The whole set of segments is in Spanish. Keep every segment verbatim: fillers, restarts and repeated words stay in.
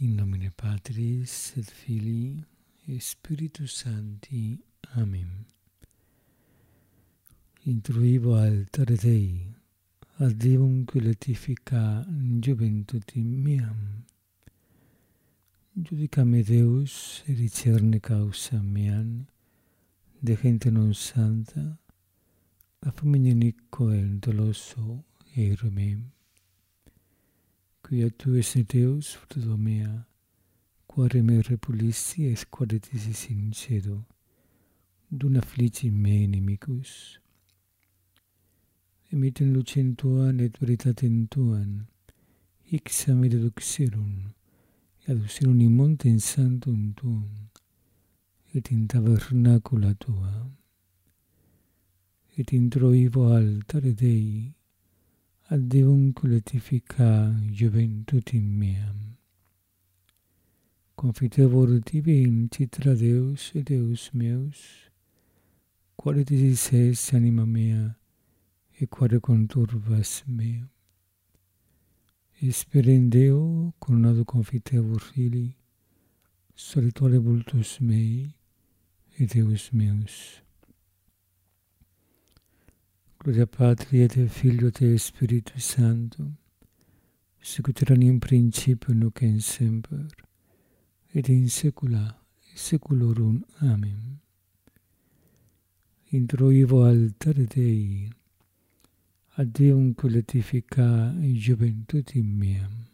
In nomine Patris et Filii et Spiritus Sancti. Amen. Intruivo altare Dei, ad Deum qui letifica juventutim meam. Judicame Deus et discerne causam meam, de gente non santa, a famiglia Nicoel doloso ero mem. Quia tu esse Deus, fruto mea, quare me repulissi et quadetis sincedo, dun afflici me inimicus. Emiten lucem tuan et veritatem tuan, ixam id aduxerum, et aduxerum in montem santum tuum, et in tabernacula tua. Et introivo altare Dei, ad Deum letifica juventutim meam. Confitevor tibi in citra Deus et Deus meus, quare disis es anima mea, et quare conturbas meo. Esperen Deo, coronado confitevor Filii, solitore vultus mei, et Deus meus. Gloria Patri et Filio et Spiritus Sancto, sicut erat in principio nunc et semper, et in saecula saeculorum. Amen. Introivo altare Dei, ad Deum letifica juventutim meam.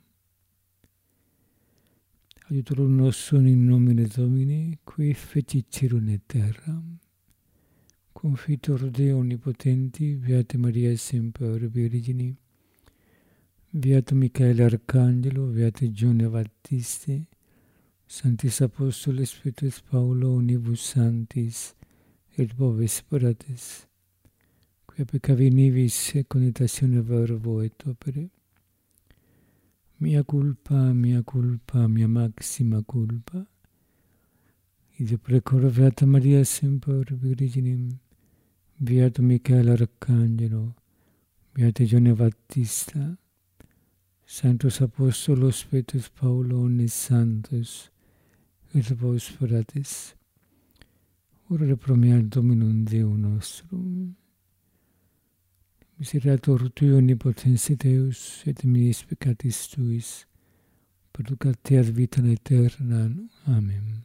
Aiutorium nostrum in nomine Domini, qui fecit caelum et terram. Confitor Deo omnipotenti, Beata Maria semper Virgine, Beato Michael Arcangelo, Beate Gione Baptiste, Sanctis Apostoles Petro et Paulo, unibus sanctis, et boves parates, quia peccavi nivis et conitatione verbo et opere. Mia culpa, mia culpa, mia maxima culpa. Ide precor Beata Maria semper Virginem, Beato Michael Arcangelo, Beate Gione Baptista, Sanctos Apostolos Petro et Paulo, omnes santos, et vos fratres, ora pro mea Dominum Deum nostrum. Misericordiae Tui omnipotens Deus, et minis peccatis Tuis, perducat te ad vitam aeternam. Amen.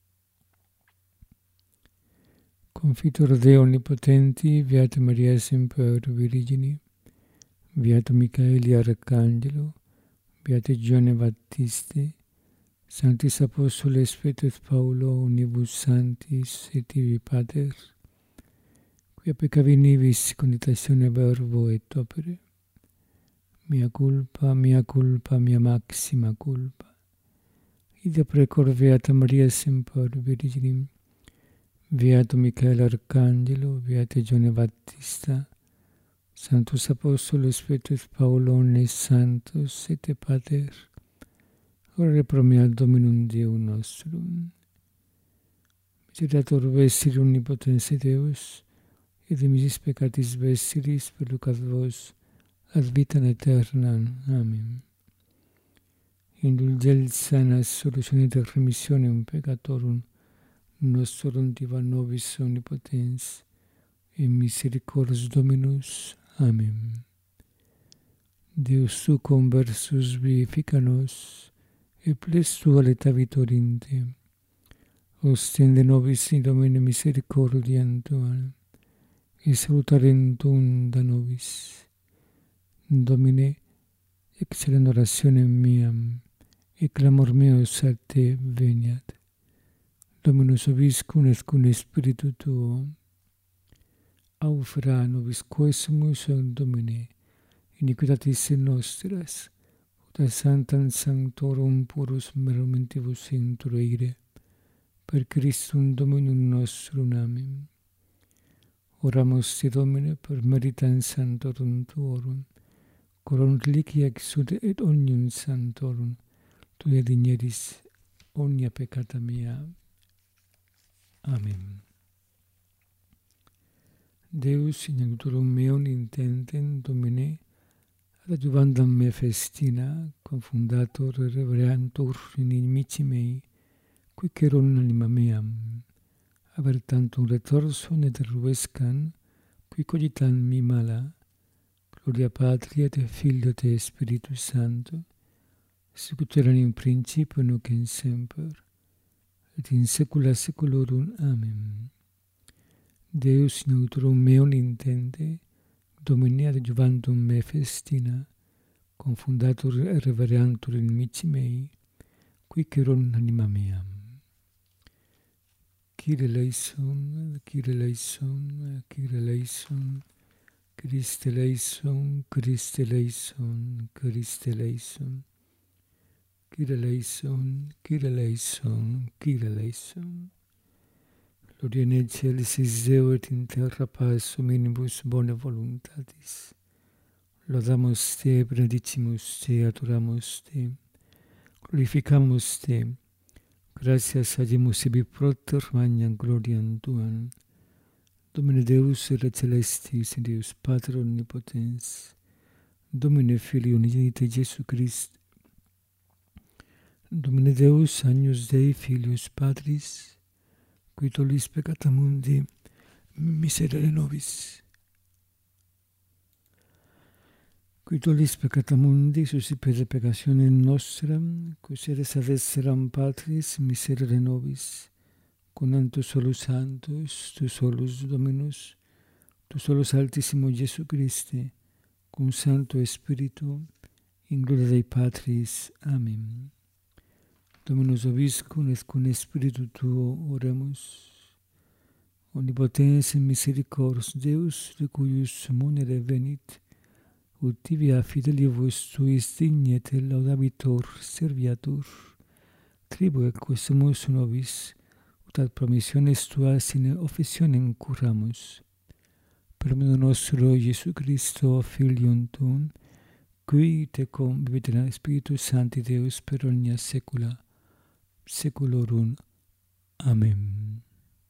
Confitor Deo omnipotenti, Beata Maria semper Virgine, Beato Michaeli Arcangelo, Beate Gione Baptiste, Sanctis Apostoles Petro et Paulo, unibus sanctis, et tibi Pater, quia peccavi nivis conitatione verbo et opere. Mia culpa, mia culpa, mia maxima culpa. Ide precor Beata Maria semper Virginem, Beato Michael Arcangelo, Beate Gione Baptista, Sanctus Apostolos Petro et Paulo, omnes santos, et te Pater, ora pro mea Dominum Deum nostrum. Misericordiae Vestri omnipotens Deus, et de misis peccatis vestris perducat vos ad vitam aeternam. Amen. Indulgentia solutione et remissionem peccatorum nostrum diva nobis omnipotens, et misericordias Dominus. Amen. Deus tu conversus vivifica nos, et ples tua leta vitorinte. Ostende nobis in Domine misericordiam tuam, et salutarem tuum da nobis. Domine, excellent orationem meam, et clamor meus a te veniat. Dominus vobiscum et cum spiritu tuo. Aufera nobis quesumus Domine, iniquitatis nostras, ut sanctam sanctorum purus merumentibus introire, per Christum Dominum nostrum. Amen. Oramus te Domine per meritam sanctorum tuorum, coram reliquia exude et omnium sanctorum, Tui digneris omnia peccata mea. Amen. Deus in augurum meum intentem, Domine, adjuvandam me festina, confundator reverantur inimici mei, qui ceron anima meam, aver tantum retorso ne derruescan, qui cogitan mi mala, gloria Patria et Filio et Spiritus Sancto, sicut erat in principio nunc in semper, et in saecula saeculorum. Amen. Deus in autorum meum intende, Domine adjuvandum me festina, confundatur reverantur inimici mei, qui ceron anima meam. Kyrie eleison, Kyrie eleison, Kyrie eleison, Christe eleison, Christe eleison, Christe eleison, Kyrie eleison, Kyrie eleison, Kyrie eleison. Gloria in excelsis Deo et in terra paz hominibus bona voluntatis. Laudamus te, benedicimus te, adoramus te, glorificamus te, gratias agimus ibi proter magnam gloriam tuam. Domine Deus et celestis, Deus Pater omnipotens, Domine Filii unigenite Iesu Christe, Domine Deus agnus Dei Filius Patris, qui tollis peccata mundi, miserere nobis. Qui tollis peccata mundi, suscipere peccationem nostram, qui sede salveseram Patris, miserere nobis. Conanto solus Santus, tu solus Dominus, tu solus Altissimo Iesu Christe, cum Sancto Spiritu, in gloria Dei Patris. Amen. Dominus vobiscum et cum Spiritu tuo oremus. Omnipotens et misericors Deus, de cuius munere venit, ut tibia fidelibus tuis dignet et laudabitur serviatur, tribue quesumus nobis, ut ad promissiones tuas in officionem curramus. Per meno nostro Iesu Christo, Filium tuum, qui tecum vivit in Spiritus Sancti Deus per omnia saecula saeculorum. Amen.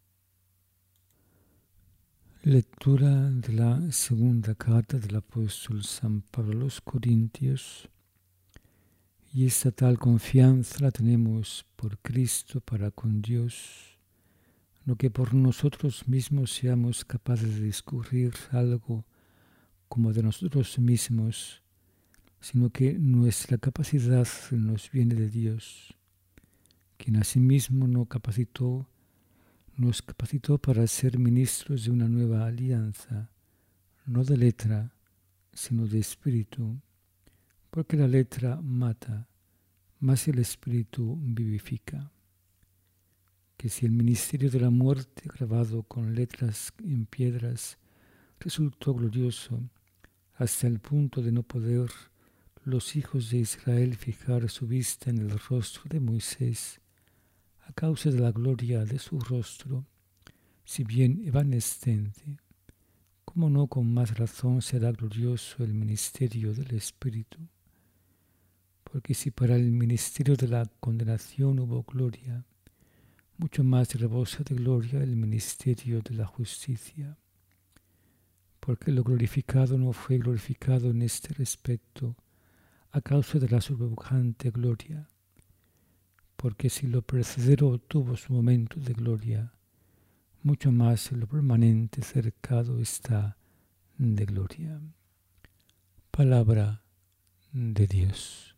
Lectura de la segunda carta del apóstol San Pablo a los Corintios. Y esta tal confianza la tenemos por Cristo para con Dios, no que por nosotros mismos seamos capaces de discurrir algo como de nosotros mismos, sino que nuestra capacidad nos viene de Dios, quien asimismo nos capacitó, nos capacitó para ser ministros de una nueva alianza, no de letra, sino de espíritu, porque la letra mata, mas el espíritu vivifica. Que si el ministerio de la muerte, grabado con letras en piedras, resultó glorioso, hasta el punto de no poder los hijos de Israel fijar su vista en el rostro de Moisés, a causa de la gloria de su rostro, si bien evanescente, ¿cómo no con más razón será glorioso el ministerio del Espíritu? Porque si para el ministerio de la condenación hubo gloria, mucho más rebosa de gloria el ministerio de la justicia. Porque lo glorificado no fue glorificado en este respecto, a causa de la sobrepujante gloria. Porque si lo precedero tuvo su momento de gloria, mucho más lo permanente cercado está de gloria. Palabra de Dios.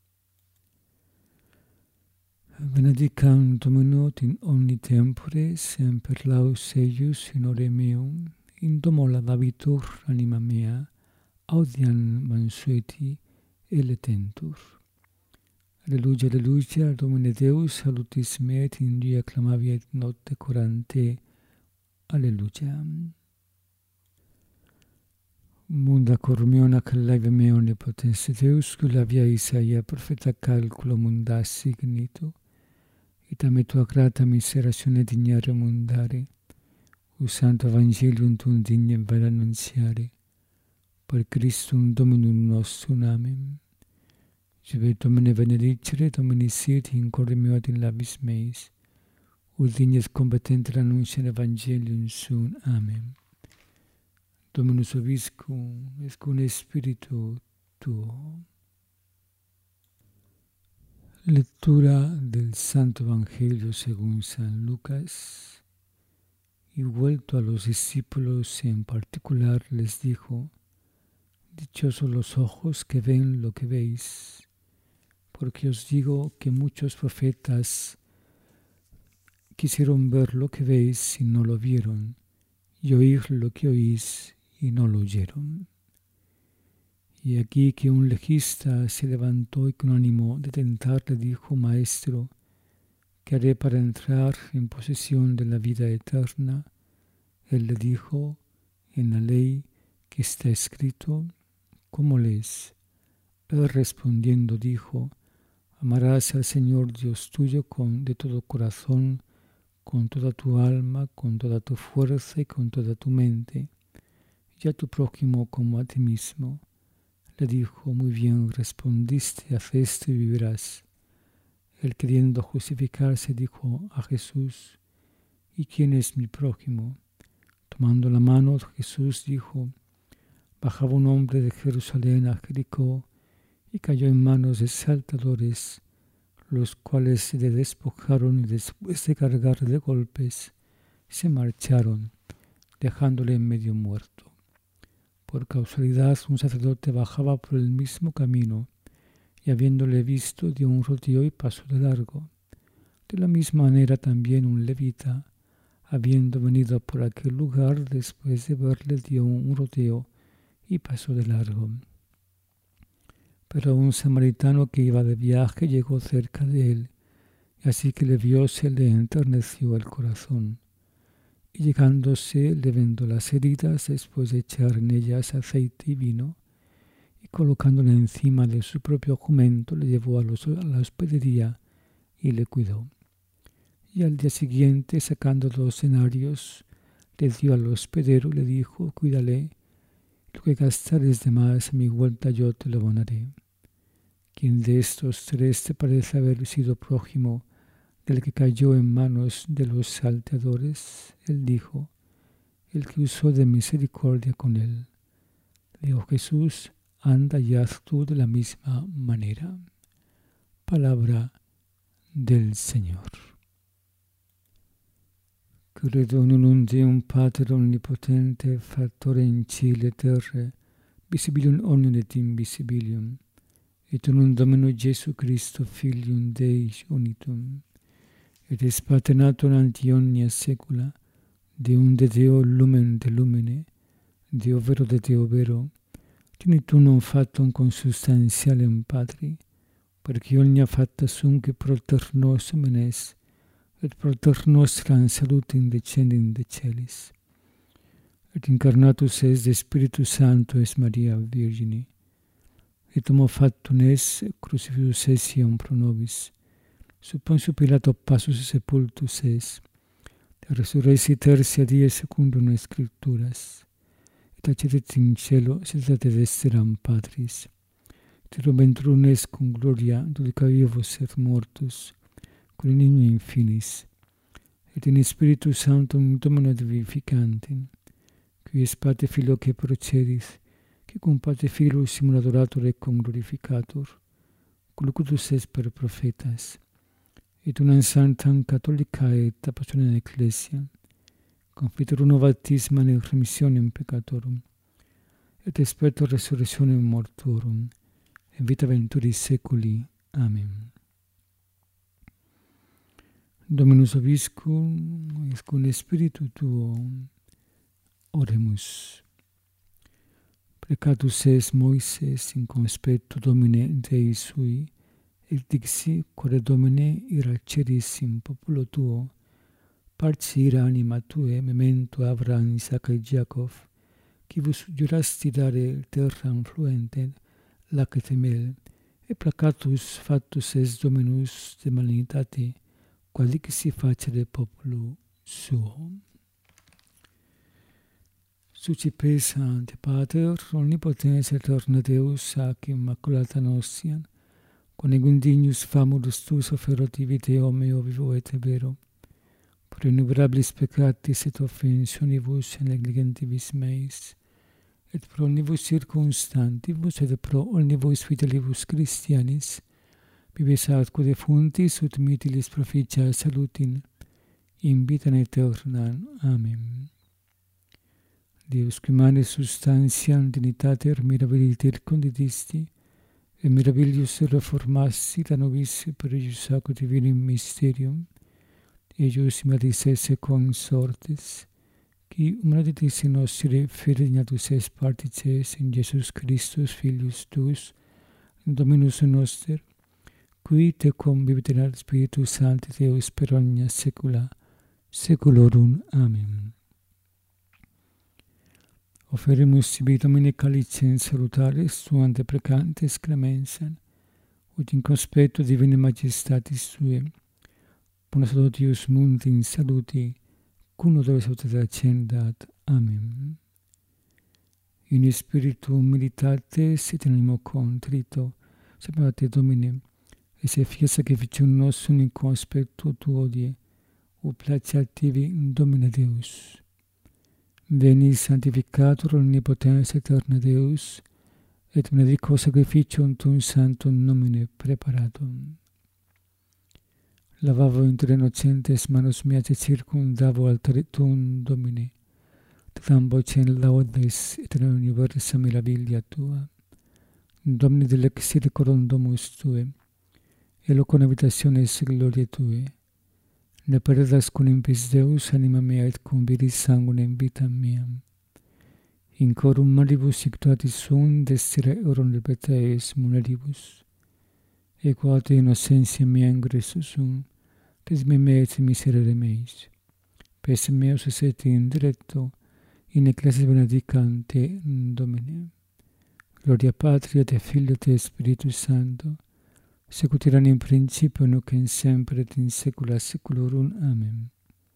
Benedicam Dominus in omni tempore, semper laus eius in ore meum, in domo laudabitur anima mea, audiam mansueti eletentur. Alleluia, alleluia, Domine Deus, salutis me, et in die acclamavi et notte curante. Alleluia. Munda cor meo nacellaive me omnipotens Deus, cui la via Isaia profeta calculo munda signito, ita me tua grata miseratione dignare mundare, u santo evangelium tuum dignem vere annunziare, per Christum Dominum nostrum. Amen. Jube Domine benedicere, Domini sit in corde meo ad in labis meis, ut dignes competenter annunciare evangelium suum. Amen. Dominus vobiscum, et cum Spiritu tuo. Lectura del Santo Evangelio según San Lucas. Y vuelto a los discípulos en particular les dijo: dichosos los ojos que ven lo que veis, porque os digo que muchos profetas quisieron ver lo que veis y no lo vieron, y oír lo que oís y no lo oyeron. Y aquí que un legista se levantó y con ánimo de tentar le dijo: Maestro, ¿qué haré para entrar en posesión de la vida eterna? Él le dijo: en la ley que está escrito, ¿cómo lees? Él respondiendo dijo: amarás al Señor Dios tuyo con, de todo corazón, con toda tu alma, con toda tu fuerza y con toda tu mente, y a tu prójimo como a ti mismo. Le dijo: muy bien respondiste, haz esto y vivirás. Él, queriendo justificarse, dijo a Jesús: ¿y quién es mi prójimo? Tomando la mano, Jesús dijo: bajaba un hombre de Jerusalén a Jericó y cayó en manos de salteadores, los cuales le despojaron y después de cargarle de golpes, se marcharon, dejándole en medio muerto. Por casualidad, un sacerdote bajaba por el mismo camino y, habiéndole visto, dio un rodeo y pasó de largo. De la misma manera también un levita, habiendo venido por aquel lugar, después de verle, dio un rodeo y pasó de largo. Pero un samaritano que iba de viaje llegó cerca de él, y así que le vio se le enterneció el corazón. Y llegándose le vendó las heridas, después de echar en ellas aceite y vino, y colocándole encima de su propio jumento, le llevó a, los, a la hospedería y le cuidó. Y al día siguiente, sacando dos denarios, le dio al hospedero y le dijo: cuídale, lo que gastares de más, a mi vuelta yo te lo abonaré. ¿Quién de estos tres te parece haber sido prójimo del que cayó en manos de los salteadores? Él dijo: el que usó de misericordia con él. Dijo Jesús: anda y haz tú de la misma manera. Palabra del Señor. Credo in un Deum Pater omnipotente, factore in cieli et terrae, visibilium omnium et invisibilium, et in un Domino Jesu Christo, Filium Dei unitum, et es paternatum ante omnia saecula, Deum de Deo lumen de lumine, Deo vero de Deo vero, tenitum factum consubstantialem Patri, perque omnia facta sunt pro ter nos menes, et pro ter nostram salutem descendit de celis. Et incarnatus es de Spiritus Sancto es Maria Virgine, et homo factum es crucifixus essium pro nobis, sub Pontio Pilato passus sepultus es, et resurrexit tertia die secundum Scripturas, et accedet in cielo sedatet dexteram Patris, et reventurum est cum gloria dudica vivos et mortus, cuninium in finis, et in Spiritus Sanctum Domino vivificantem, qui es Pater Filio que procedis, qui cum Pater Filius simul adorator et cum glorificator, colocutus est per prophetas, et unam sanctam catholica et apostolica ecclesia, confiteor uno baptismam et remissionem peccatorum, et experto resurrectionem mortuorum, et vita venturis saeculi. Amen. Dominus vobiscum, et cum spiritu tuo. Oremus. Precatus est Moises in conspectu Domine Dei sui, et dixi: core Domine ira ceris in populo tuo, parce ira anima tuae, memento Abraham, Isaac et Jacob, qui vos jurasti dare terram fluente, lacet mel, et placatus factus est Dominus de malinitate, qual dixi facere populo suo. Sucipes ante Pater, omnipotens et eterna Deus, ac immaculata nostiam, quam dignus famulus tuus offeroti viteo meo vivo et vero, pro innumerabilis peccatis et offensionibus et negligentibus meis, et pro omnibus circumstantibus, et pro omnibus fidelibus Christianis, vives atque defuntis, ut mitilis proficia salutin, in vitam aeternam. Amen. Deus, qui mane substantiam dignitater mirabiliter conditisti, et mirabilius reformassi da nobis per eius aqua divinum mysterium, eius imaris esse consortes, qui humanitis in nostre fidignatus es partices in Jesus Christus, Filius tuus, Dominus noster, qui tecum viviterat Spiritus Sancti Deus per omnia saecula saeculorum. Amen. Oferimus sibi Domine calicem salutaris tuam deprecantes clemensam, ut in conspectu divinae majestatis Tuae, bona salutius mundi in saluti, cum odore salutate accendat. Amen. In spiritu militatis et in animo contrito, sapevate Domine, et se fiat sacrificium nostrum in conspectu Tuo die, ut placeat tibi, Domine Deus. Veni sanctificator omnipotens aeterna Deus, et benedico sacrificium tuum sanctum nomine preparatum. Lavavo inter innocentes manus meas et circumdavo altare tuum, Domine, tram vocem laudes et in universa meraviglia Tua. Domine delexire coram domus Tuae, e loco habitationes gloriae Tuae. Ne perdas cum impis Deus anima mea et cum viris sanguinem vitam meam. In corum maribus ictuatis sum desire euron libertaes muneribus. Equate innocentia mea ingresso sum, tes me mea et miserere meis. Pes meus esset in directo, in ecclesias benedicante Domine. Gloria Patria et Filio et Spiritus Sancto, secut erat in principio, nunc et semper et in saecula saeculorum. Amen.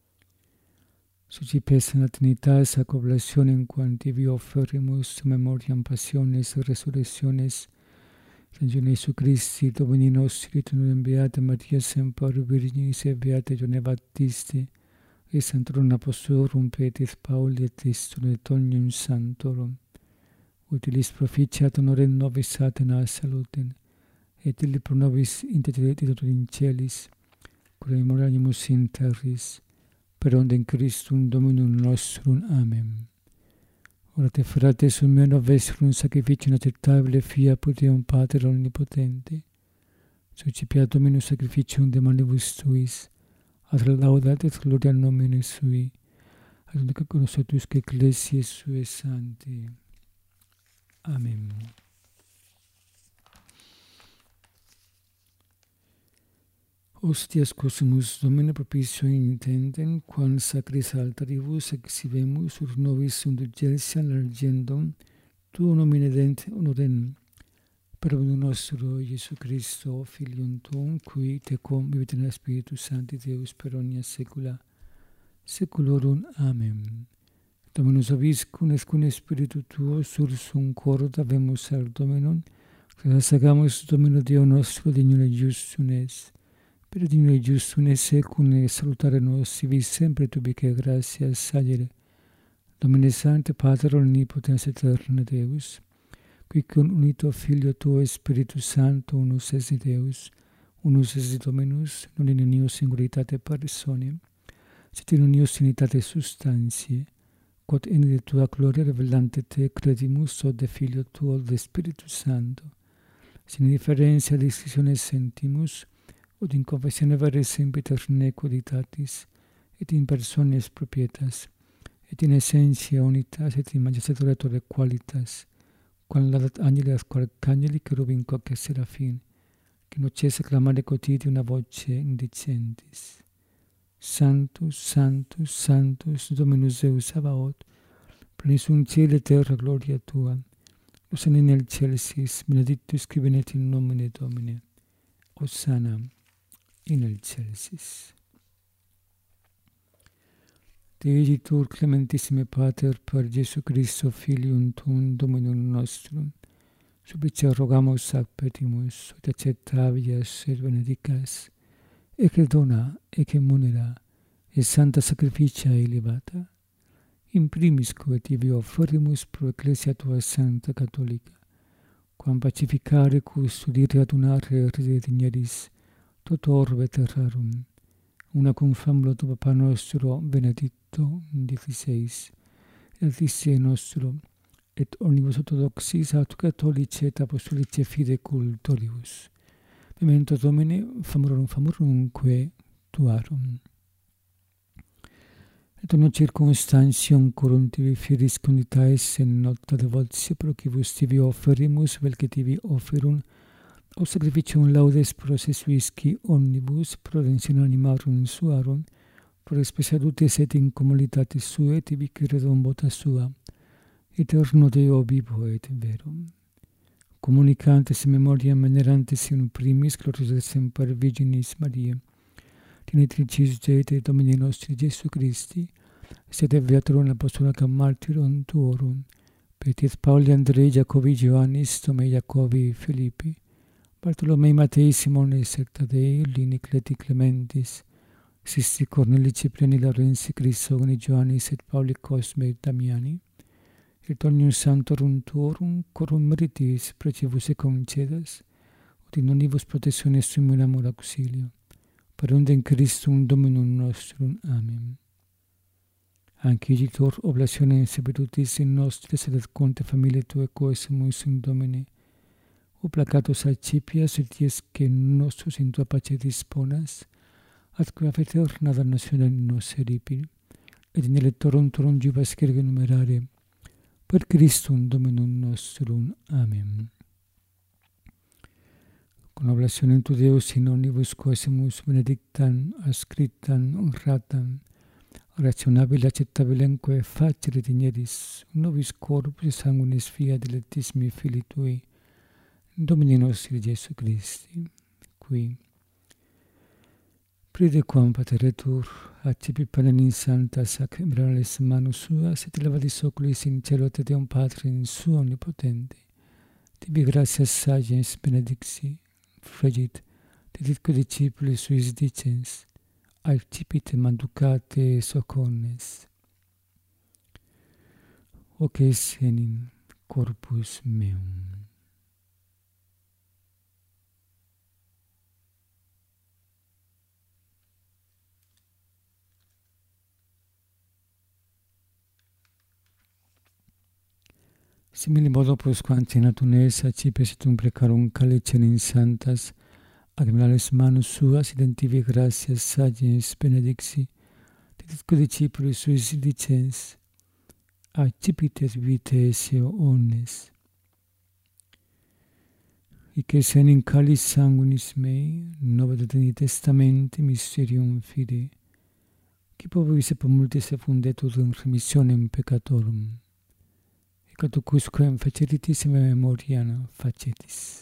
Sucipes in Trinitas ac oblationem quanti vi offerimus memoriam passiones et resurrectiones San Jesu Christi, Domini nostri, et nudem beata Maria semper Virginis et beate Ioanne Baptiste, et Sanctorum Apostolorum Petris Pauli et Tristum et omnium sanctorum, utilis proficiat honorem nobis Satana salutem, et illi pro nobis intercedit in celis, cura memoriamus in terris, per ondem Christum Dominum nostrum. Amen. Ora te frates un meno vesrum sacrificium acceptabile fiat Deum Pater omnipotente, suscipiat Dominus sacrificium de manibus tuis, ad laudat et gloria nomine sui, ad unica consuetusque ecclesiae suae sanctae. Amen. Hostias cosumus Domine propitio intendem, quam sacris altaribus exibemus, ur nobis indulgentiam largendum, Tuo nomine dent honorem, per nostro Iesu Christo, Filium Tuum, qui tecum vivit in Spiritus Sancti Deus per omnia saecula saeculorum. Amen. Dominus vobiscum et cum Spiritu Tuo, sursum corda habemus ad Dominum, sagamus Domino Deo nostro dignum et justum es, per dignum et justum et secum et salutare nostri vis sempre tubique gratias sagere. Domine Sancte Pater omnipotens aeterna Deus, qui cum unito Filio Tuo Spiritus Sancto unus es Deus, unus es Dominus, non in unio singularitate personae, sed in unio unitate substantiae, quod in de Tua gloria revelante Te credimus od de Filio Tuo de Spiritus Sancto, sin differentia distintiones sentimus, ut in confessione vere semper nequiditatis, et in persones propietas, et in essentia unitas, et in majestatis qualitas, quam laudat angelis quae arcangeli cherubim quae seraphim, que nocese clamare quotidium una voce indicentis. Sanctus, Sanctus, Sanctus, Dominus Deus Sabaoth, plenis in cielo et terra gloria Tua, Hosanna in excelsis, benedictus qui venet in nomine Domini, Hosanna in excelsis. Deitur clementissime Pater, per Iesu Christo Filium Tuum, Dominum nostrum, supplicia rogamus ac petimus, ut accettavias et benedicas, ecce dona, ecce munera, et santa sacrificia elevata, in primis quae tibi offerimus pro Ecclesia tua Sancta Catholica, quam pacificare, custodire, adunare, redigneris, tot orbe terrarum, una cum famulo tu Papa nostro Benedicto diciseis, et Christi nostro, et omnibus orthodoxis aut catholici et apostolici fide cultoribus. Memento Domine, famulorum famurumque tuarum. Et uno circumstantium curum tibi firis condita esse in nocta devotio procibus tibi offerimus, vel che tibi offerum, o sacrificium laudes pro se suisci omnibus, pro redemptione animarum suarum, pro spesialutes et in comunitatis suae tibi credum vota sua, eterno Deo vivo et verum. Communicantes in memoriam venerantes in primis gloriosas semper Virginis Mariae, Tenitricis Dei Domini nostri Gesù Christi, sede Beaturum Apostolacam Martyrum tuorum, Petiet Pauli Andrei Jacobi Ioannis Tomei Jacobi Filippi, Bartolomei Matei Simone Secta Dei, Lini Cleti Clementis, Sisti Corneli Cipriani Laurensi Crisogoni Ioannis et Pauli Cosme Damiani, et omnium santorum tuorum, corum meritis precibus e concedas, ut in omnibus protectiones sumum amor auxilio, parunde in Christum Dominum nostrum. Amen. Anciditor oblazione seperutis in nostris et conte familiae Tuae coesumus in Domine, o placatus accipias et dies que nostros in Tua pace disponas, atque eterna damnatione nos eripil, et in electorum Tuorum jubas circe numerare, per Christum Dominum nostrum. Amen. Con oblazione tu Deus in omnibus quaesimus benedictam, ascriptam, honratam, rationabile accettabilemque facere digneris, nobis corpus sanguinis fiat dilectissimi Filii Tui, Domini nostri Gesù Christi, qui pride quam pateretur accipi panem in santa sacramentales manus suas, et levadis oculis in cielo et Deum Patrim su omnipotente, tibi gratias sagens benedixi, fregit, deditque discipuli suis dicens, accipite manducate socornes. Hoc es enim corpus meum. Simili modo prosquanti natunes accipes et un precarum calicem in santas agmenales manus suas, identivi gratias sagens benedixi, deditque discipuli suis dicens, accipite vitae esse omnes. Hic es enim calis sanguinis mei, nova Dei testamenti mysterium fidei, qui provis et multis effundetur in remissionem peccatorum, et catucusquam faceritis in memoriam facetis.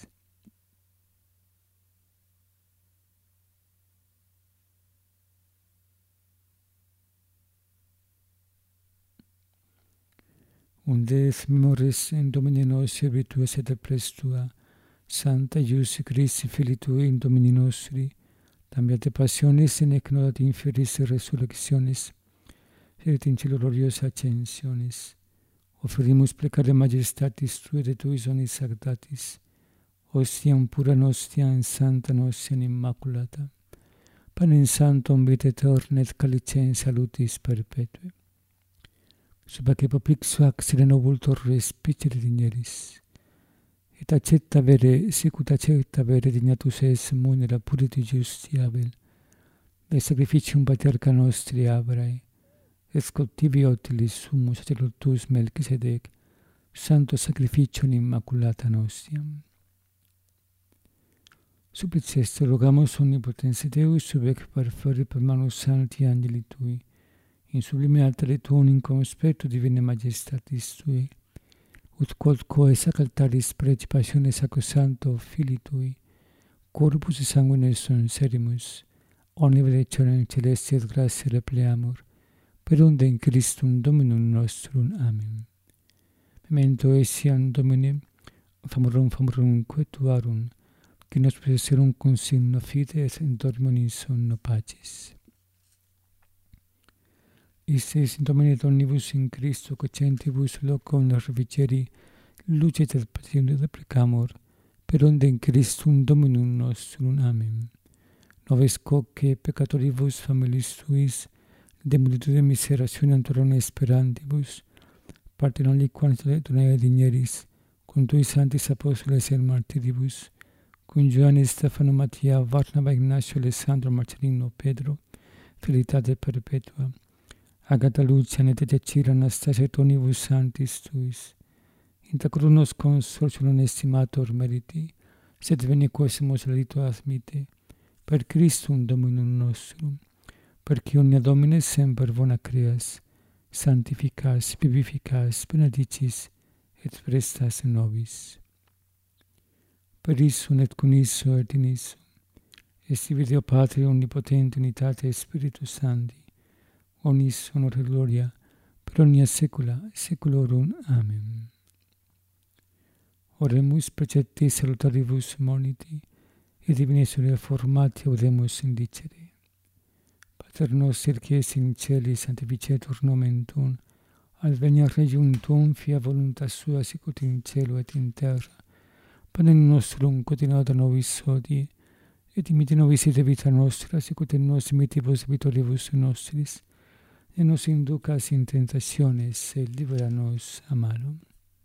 Unde es memores in Domine nostri virtues et pres Tua, Santa Ius Christi Filii Tui in Domini nostri, dambiate passiones in ec nodat inferis resurrectionis, et in cielo gloriosa ascensionis, offerimus plecare majestatis Tui et Tui sonis sanctatis, ostiam pura nostiam santa nostiam immaculata, panem sanctum vitae aeterna et calicem salutis perpetue. Sub ac epopixu ac sereno vultor respicere digneris, et accetta vere, sicut accetta vere dignatus es munera puriti justi Abel, de sacrificium patriarca nostri Abrae, et scotivi utilis sumus sacerdotus Melchisedec, santo sacrificium immaculata nostiam. Supplices te rogamus omnipotens Deus sub ec perferi per manus sancti angeli Tui, in sublime altare Tuum in conspectu divine majestatis Tui, ut quod coes ac altaris preci passione sacrosancto Filii Tui, corpus sanguine sonserimus, omnibenetionem celesti et gratia repleamur, per unde in Christum Dominum nostrum. Amen. Memento essiam Domine, famulorum famulorum tuarum, qui nos possesserum consigno fide et in dormim in sonno pacis. Istis in Domine Domnibus in Christo, cocentibus locum refrigeri, luce et patione deprecamur, per onde in Christum Dominum nostrum. Amen. Noves coque peccatoribus familis tuis, de multitude miseratione antorone esperantibus, parte non liquam donae digneris, cum tui sanctis apostoles et martiribus, cum Ioanne, Stefano, Mattia, Varnava, Ignacio, Alessandro, Marcellino, Pedro, Felicitate perpetua, Agata Lucia, Netete Cira, Anastasia, et omnibus sanctis tuis, inter crunos consortium estimator meriti, sed veni quosimus redito admite, per Christum Dominum nostrum, perque omnia Domine semper bona creas, sanctificas, vivificas, benedicis, et prestas nobis. Per issum et con isso et in issum, est Deo Patri omnipotente, unitate Spiritus Sancti, omnis honor et gloria, per omnia saecula saeculorum. Amen. Oremus precepti salutaribus moniti, et divini formati audemus indicere. Pater noster qui es in celi, sanctificetur nomen tuum, adveniat regnum tuum, fiat voluntas sua sicut in cielo et in terra. Panem nostrum quotidianum nobis hodie, et dimitte nobis ite vita nostra, sicut et nos dimittivos debitoribus nostris, et nos inducas in tentationes, et libera nos a malo.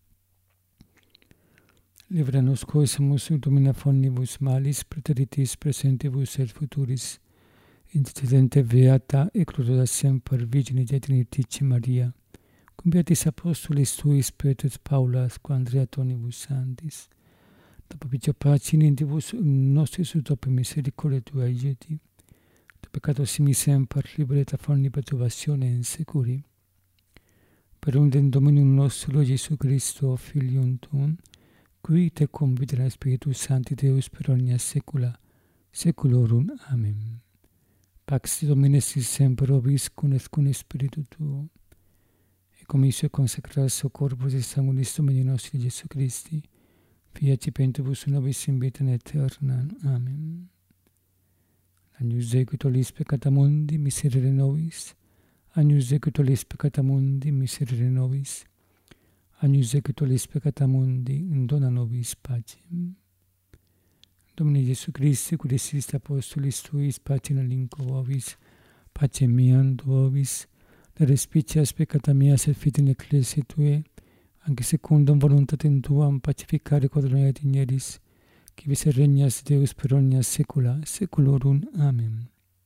Libera nos quoesamus domina omnibus malis, praeteritis presentibus et futuris, intercedente beata et gloriosa semper Virgine Dei Trinifici Maria, cum beatis apostolis tuis Petro et Paula, qua Andrea tonibus santis, da propicio pacini intibus nostris ut opere misericordia tua aiuti, da peccato simi semper libereta forni perturbatione in securi, per unde in Dominum nostro Gesù Christo, Filium tuum, qui te convitera Spiritus Sancti Deus per omnia saecula saeculorum. Amen. Pax Domini sit semper vobiscum et cum spiritu tuo, et commisio consecratio corpus et sanguis Domini nostri Gesù Christi, fiat cipentibus nobis in vitam aeternam. Amen. Agnus Dei qui tollis peccata mundi, miserere nobis. Agnus Dei qui tollis peccata mundi, miserere nobis. Agnus Dei qui tollis peccata mundi, dona nobis pacem. Domine Gesù Christi, qui desit apostolis tuis, pacem alinquo vobis, pacem meam vobis, da respicias peccata meas et fide in ecclesiae tuae, anche secundum voluntatem tuam pacificare quodamne digneris, qui vis regnas Deus per omnia saecula saeculorum. Amen.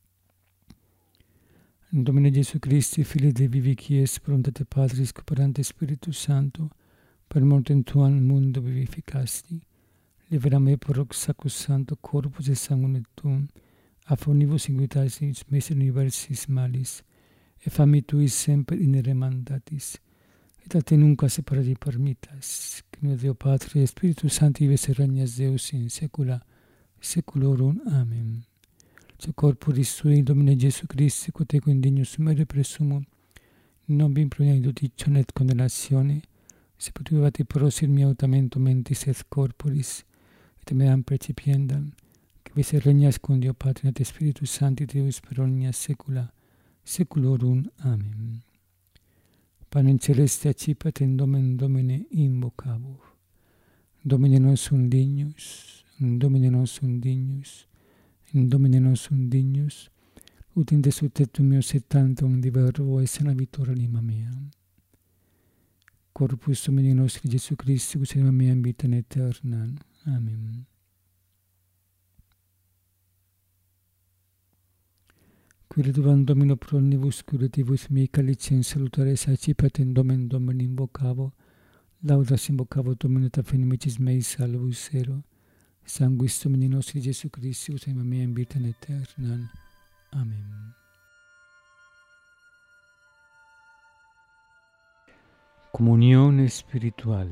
Domine Gesù Christi, Filii Dei vivi, qui es voluntate Patris, cooperante Spiritus Sancto, per mortem tuam mundo vivificasti, libera me per hoc sacrosancto corpus et sanguinem tuum, a omnibus iniquitatis meis universis malis, et fammi tuis semper inere mandatis, et a te nunca separari permittas, que Deo Patri et Spiritus Sancti vives et regnas Deus in saecula saeculorum. Amen. Se corporis sui, Domine Gesù Christi, quoteque indignus mere presumum, non vi improniam judicium et condemnatione, se potuvate prosir mia autamento mentis et corporis, et meam precipiendam, que vis regnas cum Deo Patri et Spiritus Sancti Deus per omnia saecula saeculorum. Amen. Panem celeste accipat in nomen Domine invocavur. Domine nostrum dignus, Domine nostrum dignus, in Domine nostrum dignus, ut in desutetum meus et tantum diverbo et sanavitur anima mea. Corpus Domini nostri Gesù Christi, quis anima mea in vitam aeternam. Amen. Quiriduam Domino pro omnibus curativus mihi calicem salutares accipat in nomen Domini invocavo, laudas invocavo Domino et affinimicis mei salvus ero, sanguis Domini nostri Gesù Christi, quis anima mea in vitam aeternam. Amen. Comunión espiritual.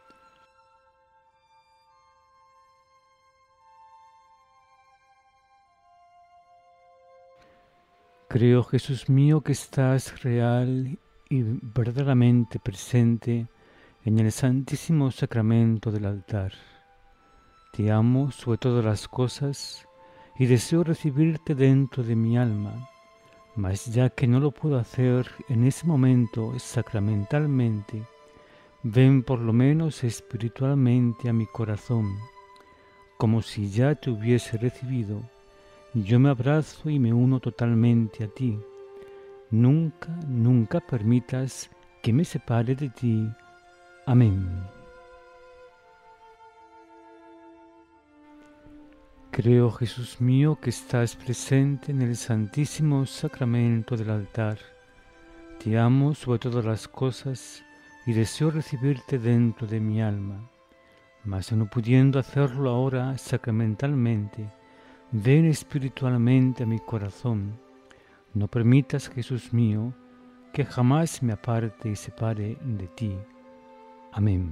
Creo, Jesús mío, que estás real y verdaderamente presente en el santísimo sacramento del altar. Te amo sobre todas las cosas y deseo recibirte dentro de mi alma, Mas ya que no lo puedo hacer en ese momento sacramentalmente, ven por lo menos espiritualmente a mi corazón, como si ya te hubiese recibido. Yo me abrazo y me uno totalmente a ti. Nunca, nunca permitas que me separe de ti. Amén. Creo, Jesús mío, que estás presente en el Santísimo Sacramento del altar. Te amo sobre todas las cosas y deseo recibirte dentro de mi alma. Mas no pudiendo hacerlo ahora sacramentalmente, ven espiritualmente a mi corazón. No permitas, Jesús mío, que jamás me aparte y separe de ti. Amén.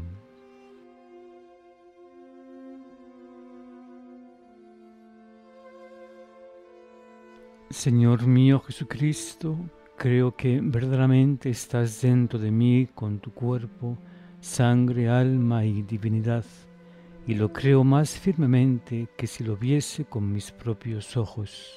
Señor mío Jesucristo, creo que verdaderamente estás dentro de mí con tu cuerpo, sangre, alma y divinidad, y lo creo más firmemente que si lo viese con mis propios ojos.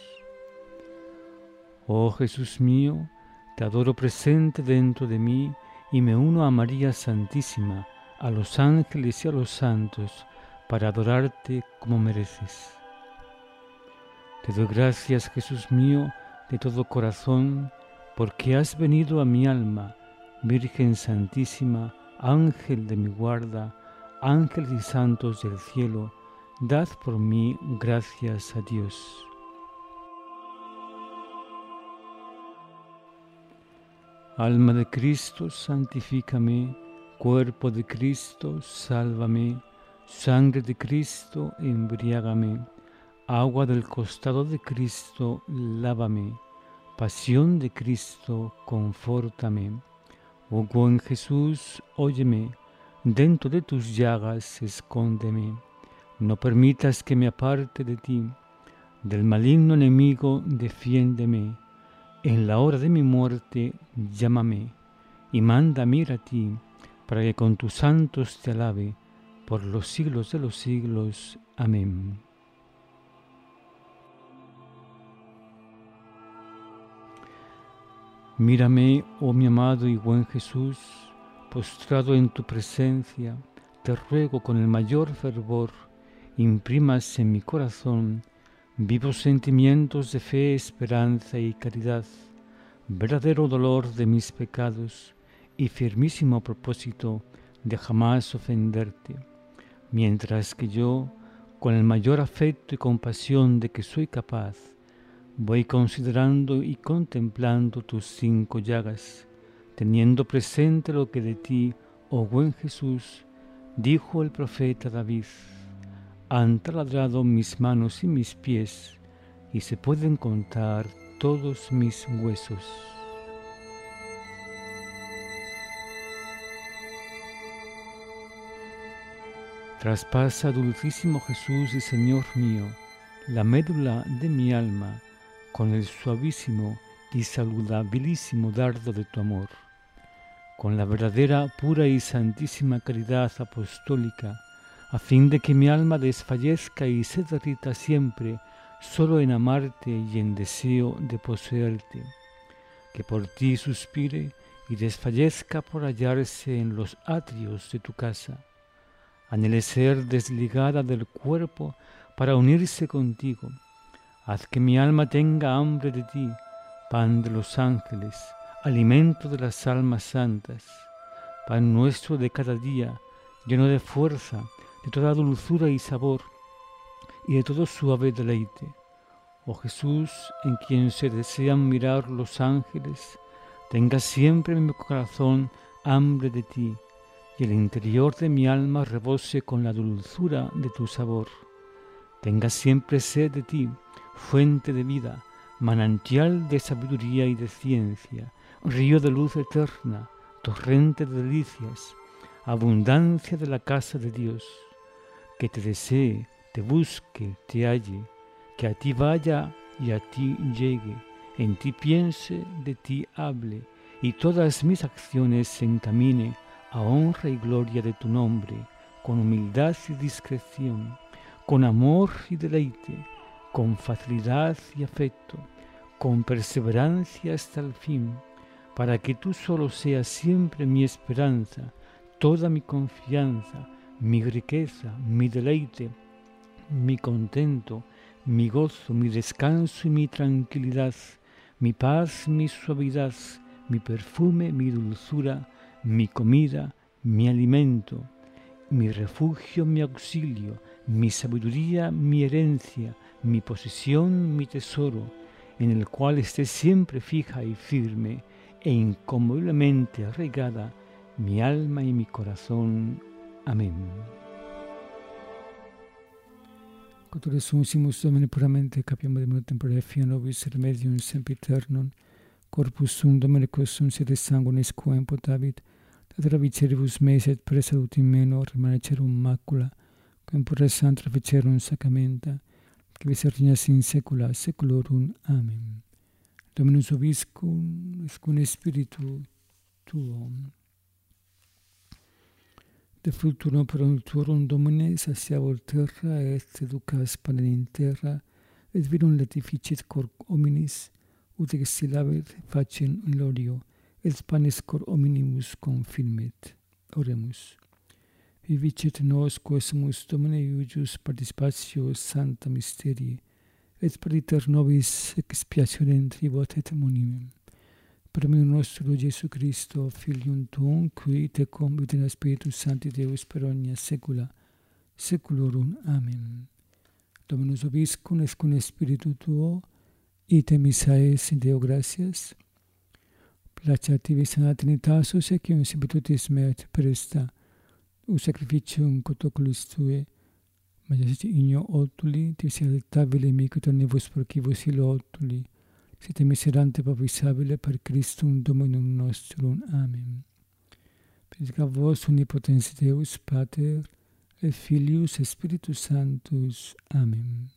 Oh Jesús mío, te adoro presente dentro de mí y me uno a María Santísima, a los ángeles y a los santos, para adorarte como mereces. Te doy gracias, Jesús mío, de todo corazón, porque has venido a mi alma, Virgen Santísima, Ángel de mi guarda, ángeles y santos del cielo, dad por mí gracias a Dios. Alma de Cristo, santifícame, cuerpo de Cristo, sálvame, sangre de Cristo, embriágame, agua del costado de Cristo, lávame, pasión de Cristo, confórtame. Oh buen Jesús, óyeme, dentro de tus llagas escóndeme, no permitas que me aparte de ti, del maligno enemigo defiéndeme, en la hora de mi muerte llámame, y mándame ir a ti, para que con tus santos te alabe, por los siglos de los siglos. Amén. Mírame, oh mi amado y buen Jesús, postrado en tu presencia, te ruego con el mayor fervor, imprimas en mi corazón vivos sentimientos de fe, esperanza y caridad, verdadero dolor de mis pecados y firmísimo propósito de jamás ofenderte, mientras que yo, con el mayor afecto y compasión de que soy capaz, voy considerando y contemplando tus cinco llagas, teniendo presente lo que de ti, oh buen Jesús, dijo el profeta David: han taladrado mis manos y mis pies, y se pueden contar todos mis huesos. Traspasa, dulcísimo Jesús y Señor mío, la médula de mi alma, con el suavísimo y saludabilísimo dardo de tu amor, con la verdadera, pura y santísima caridad apostólica, a fin de que mi alma desfallezca y se derrita siempre solo en amarte y en deseo de poseerte, que por ti suspire y desfallezca por hallarse en los atrios de tu casa, anhele ser desligada del cuerpo para unirse contigo. Haz que mi alma tenga hambre de ti, pan de los ángeles, alimento de las almas santas, pan nuestro de cada día, lleno de fuerza, de toda dulzura y sabor, y de todo suave deleite. Oh Jesús, en quien se desean mirar los ángeles, tenga siempre en mi corazón hambre de ti, y el interior de mi alma rebose con la dulzura de tu sabor. Tenga siempre sed de ti, fuente de vida, manantial de sabiduría y de ciencia, río de luz eterna, torrente de delicias, abundancia de la casa de Dios. Que te desee, te busque, te halle, que a ti vaya y a ti llegue, en ti piense, de ti hable, y todas mis acciones se encamine a honra y gloria de tu nombre, con humildad y discreción, con amor y deleite, con facilidad y afecto, con perseverancia hasta el fin, para que tú solo seas siempre mi esperanza, toda mi confianza, mi riqueza, mi deleite, mi contento, mi gozo, mi descanso y mi tranquilidad, mi paz, mi suavidad, mi perfume, mi dulzura, mi comida, mi alimento, mi refugio, mi auxilio, mi sabiduría, mi herencia, mi posesión, mi tesoro, en el cual esté siempre fija y firme e inconmoviblemente arraigada mi alma y mi corazón. Amén. Cotore sumus Domine puramente capiam de tempore fia nobis remedium sempiternum, corpus sum Domine quosum sede sanguinis quem potavit, Tatra viceribus meis et per salutim meno remanecerum macula, quem pure santra vicerum sacramenta, que vis regnas in saecula saeculorum. Amen. Dominus vobiscum, et cum spiritu tuum. De fructurum perunturum Domine saciavol terra, et educas panem in terra, et virum letificit cor hominis, ut exilabit faciem in lorio, et panis cor hominibus confirmet. Oremus. Vivicet nos quesumus Domine iudius participatio Sancta Mysterii, et pariter nobis expiationem tribut et monimem. Per meum nostro Jesu Christo, Filium Tuum, qui te convit in Spiritus Sancti Deus per omnia saecula saeculorum. Amen. Dominus vobiscum et cum spiritu tuo, ite missae in Deo gratias. Placet tibi sana Trinitatis, ecum similitudes mea et presta, u sacrificium cotoculus tue, majestati igno otuli, tibi altabile micut omnibus procibus illo otuli, sete miserante pavisabile per Christum Dominum nostrum. Amen. Benedicat vos omnipotens Deus, Pater, et Filius, et Spiritus Sanctus. Amen.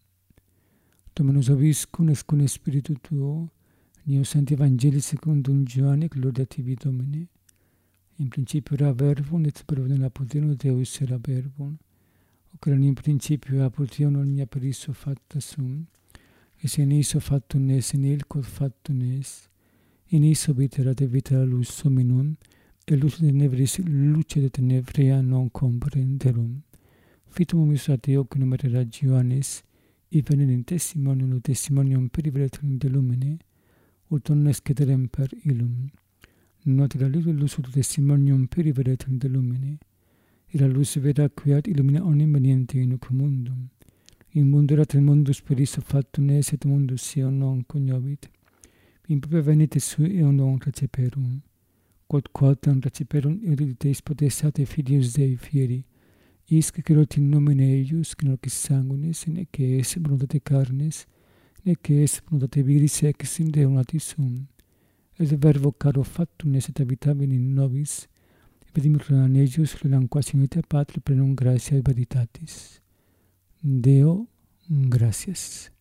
Dominus vobiscum et cum spiritu tuo, Neo Sancti Evangelii secundum Ioanne, gloria tibi Domine. In principio era verbum, et verbum in apud Deus era verbum. Hoc in principio apud Dio omnia per issue facta sum, et in issue factum est, in il quod factum est. In issue vita erat, et vita era lux hominum, et lux tenebris luce de tenebria non comprenderum. Fitum humus ad Deo, qui nomen era Ioannes, ivenent in testimonium, testimonium per veretum de lumine, ut omnes cederem per illum. Not era lux ut testimonium per veretum de lumine, era lux vera quiat illumina omnium veniente in hoc mundum. In mundo erat et mundus per issue factum est, et mundus eo non cognovit. In propria venite sui eo non receperum. Quod quotam receperum erudites potestate Filius Dei fieri, isque cerot in nomine eius, que nolcis sanguinis, nec est voluntate carnes, nec est voluntate viris ex in Deo natis sum. Et verbo caro factum est, et habitabit in nobis, et vidim renan eius, renan quasi unita Patria, plenum gratia et veritatis. Deo, gracias.